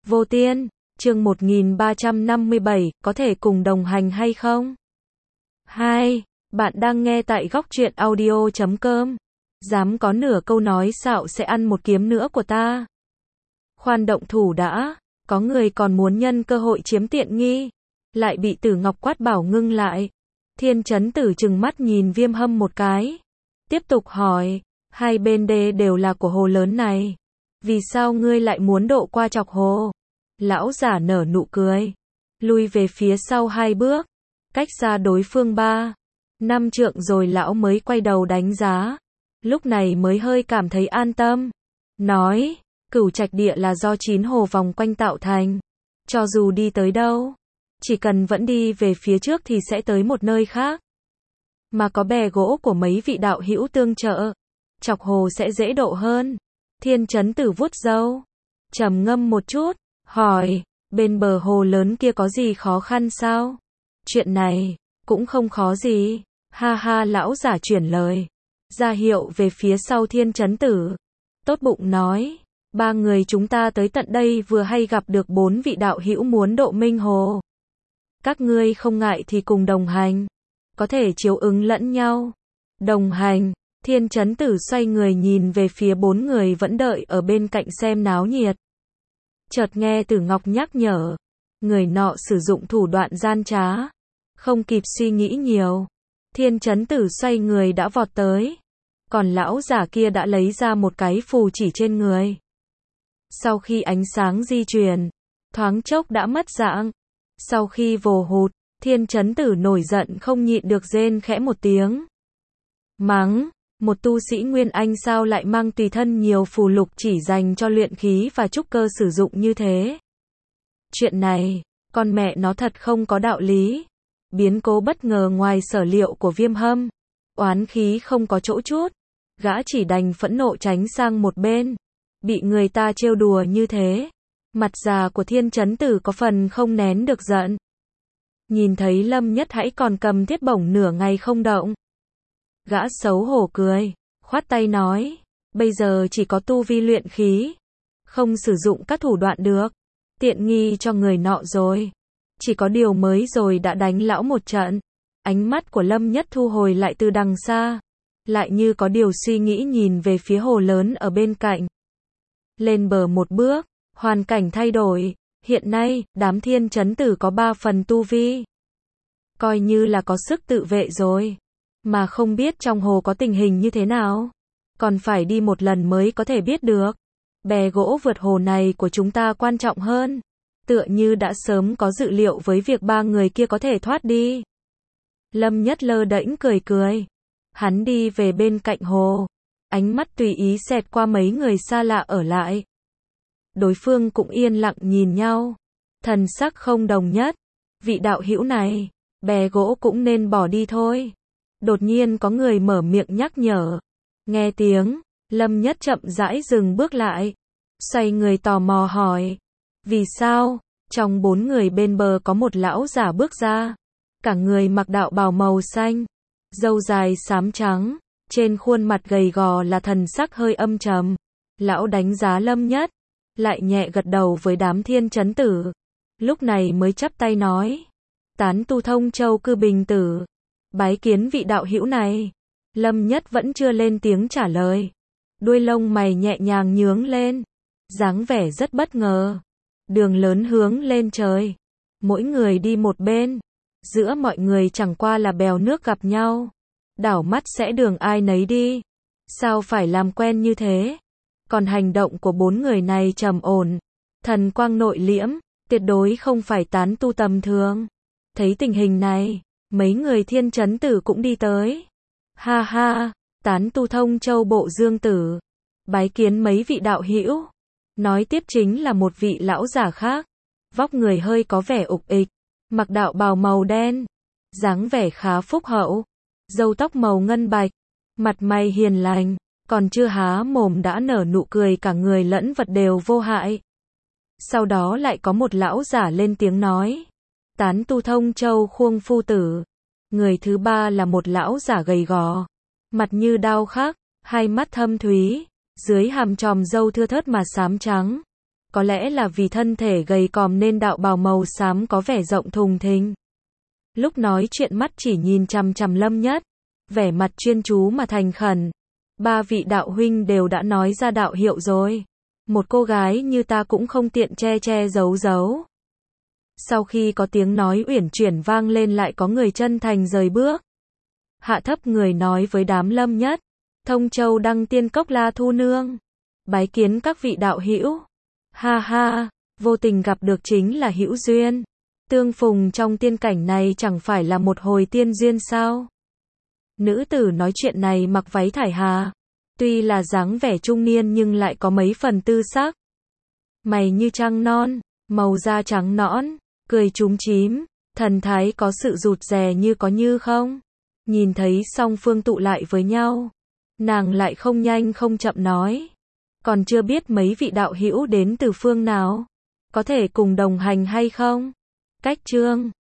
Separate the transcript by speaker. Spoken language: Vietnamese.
Speaker 1: Vô Tiên, chương 1357, có thể cùng đồng hành hay không? 2. Bạn đang nghe tại góc truyện audio.com. Dám có nửa câu nói xạo sẽ ăn một kiếm nữa của ta. Khoan động thủ đã, có người còn muốn nhân cơ hội chiếm tiện nghi. Lại bị Tử Ngọc quát bảo ngưng lại. Thiên Chấn Tử trừng mắt nhìn Viêm Hâm một cái. Tiếp tục hỏi, hai bên đê đều là của hồ lớn này. Vì sao ngươi lại muốn độ qua chọc hồ? Lão giả nở nụ cười. Lui về phía sau 2 bước. Cách xa đối phương 3, 5 trượng rồi lão mới quay đầu đánh giá. Lúc này mới hơi cảm thấy an tâm. Nói, Cửu Trạch Địa là do 9 hồ vòng quanh tạo thành. Cho dù đi tới đâu, chỉ cần vẫn đi về phía trước thì sẽ tới một nơi khác. Mà có bè gỗ của mấy vị đạo hữu tương trợ, chọc hồ sẽ dễ độ hơn. Thiên Chấn Tử vuốt râu, trầm ngâm một chút, hỏi, bên bờ hồ lớn kia có gì khó khăn sao? Chuyện này, cũng không khó gì. Ha ha, lão giả chuyển lời, ra hiệu về phía sau Thiên Chấn Tử. Tốt bụng nói, 3 người chúng ta tới tận đây vừa hay gặp được 4 vị đạo hữu muốn độ Minh Hồ. Các ngươi không ngại thì cùng đồng hành, có thể chiếu ứng lẫn nhau. Đồng hành. Thiên Chấn Tử xoay người nhìn về phía 4 người vẫn đợi ở bên cạnh xem náo nhiệt. Chợt nghe Tử Ngọc nhắc nhở, người nọ sử dụng thủ đoạn gian trá. Không kịp suy nghĩ nhiều, Thiên Chấn Tử xoay người đã vọt tới. Còn lão giả kia đã lấy ra một cái phù chỉ trên người. Sau khi ánh sáng di chuyển, thoáng chốc đã mất dạng. Sau khi vồ hụt, Thiên Chấn Tử nổi giận không nhịn được rên khẽ một tiếng. Mắng, một tu sĩ Nguyên Anh sao lại mang tùy thân nhiều phù lục chỉ dành cho luyện khí và trúc cơ sử dụng như thế? Chuyện này, con mẹ nó thật không có đạo lý. Biến cố bất ngờ ngoài sở liệu của Viêm Hâm. Oán khí không có chỗ chút. Gã chỉ đành phẫn nộ tránh sang một bên. Bị người ta trêu đùa như thế. Mặt già của Thiên Chấn Tử có phần không nén được giận. Nhìn thấy Lâm Nhất Hãy còn cầm thiết bổng nửa ngày không động. Gã xấu hổ cười, khoát tay nói, bây giờ chỉ có tu vi luyện khí, không sử dụng các thủ đoạn được, tiện nghi cho người nọ rồi. Chỉ có điều mới rồi đã đánh lão một trận. Ánh mắt của Lâm Nhất thu hồi lại từ đằng xa, lại như có điều suy nghĩ nhìn về phía hồ lớn ở bên cạnh. Lên bờ một bước, hoàn cảnh thay đổi, hiện nay, đám Thiên Chấn Tử có 3 phần tu vi. Coi như là có sức tự vệ rồi. Mà không biết trong hồ có tình hình như thế nào. Còn phải đi một lần mới có thể biết được. Bè gỗ vượt hồ này của chúng ta quan trọng hơn. Tựa như đã sớm có dự liệu với việc 3 người kia có thể thoát đi. Lâm Nhất lơ đễnh cười cười. Hắn đi về bên cạnh hồ. Ánh mắt tùy ý xẹt qua mấy người xa lạ ở lại. Đối phương cũng yên lặng nhìn nhau. Thần sắc không đồng nhất. Vị đạo hữu này, bè gỗ cũng nên bỏ đi thôi. Đột nhiên có người mở miệng nhắc nhở. Nghe tiếng, Lâm Nhất chậm rãi dừng bước lại. Xoay người tò mò hỏi. Vì sao? Trong 4 người bên bờ có một lão giả bước ra. Cả người mặc đạo bào màu xanh. Râu dài xám trắng. Trên khuôn mặt gầy gò là thần sắc hơi âm trầm. Lão đánh giá Lâm Nhất. Lại nhẹ gật đầu với đám Thiên Chấn Tử. Lúc này mới chắp tay nói. Tán tu Thông Châu Cư Bình Tử. Bái kiến vị đạo hữu này. Lâm Nhất vẫn chưa lên tiếng trả lời. Đuôi lông mày nhẹ nhàng nhướng lên. Dáng vẻ rất bất ngờ. Đường lớn hướng lên trời. Mỗi người đi một bên. Giữa mọi người chẳng qua là bèo nước gặp nhau. Đảo mắt sẽ đường ai nấy đi. Sao phải làm quen như thế? Còn hành động của 4 người này trầm ổn. Thần quang nội liễm. Tuyệt đối không phải tán tu tầm thường. Thấy tình hình này, mấy người Thiên Chấn Tử cũng đi tới. Ha ha, tán tu Thông Châu Bộ Dương Tử. Bái kiến mấy vị đạo hữu. Nói tiếp chính là một vị lão giả khác. Vóc người hơi có vẻ ục ịch. Mặc đạo bào màu đen. Dáng vẻ khá phúc hậu. Râu tóc màu ngân bạch. Mặt mày hiền lành. Còn chưa há mồm đã nở nụ cười, cả người lẫn vật đều vô hại. Sau đó lại có một lão giả lên tiếng nói. Tán tu Thông Châu Khuông Phu Tử. Người thứ 3 là một lão giả gầy gò. Mặt như đao khắc, hai mắt thâm thúy. Dưới hàm tròm râu thưa thớt mà xám trắng. có lẽ là vì thân thể gầy còm nên đạo bào màu xám có vẻ rộng thùng thình. Lúc nói chuyện mắt chỉ nhìn chằm chằm Lâm Nhất, vẻ mặt chuyên chú mà thành khẩn. Ba vị đạo huynh đều đã nói ra đạo hiệu rồi. Một cô gái như ta cũng không tiện che che giấu giấu. Sau khi có tiếng nói uyển chuyển vang lên lại có người chân thành rời bước. Hạ thấp người nói với đám Lâm Nhất, Thông Châu Đăng Tiên Cốc La Thu Nương, bái kiến các vị đạo hữu. Ha ha, vô tình gặp được chính là hữu duyên. Tương phùng trong tiên cảnh này chẳng phải là một hồi tiên duyên sao? Nữ tử nói chuyện này mặc váy thải hà, tuy là dáng vẻ trung niên nhưng lại có mấy phần tư sắc. Mày như trăng non, màu da trắng nõn, cười chúm chím, thần thái có sự rụt rè như có như không. Nhìn thấy song phương tụ lại với nhau, nàng lại không nhanh không chậm nói, còn chưa biết mấy vị đạo hữu đến từ phương nào, có thể cùng đồng hành hay không? Cách chương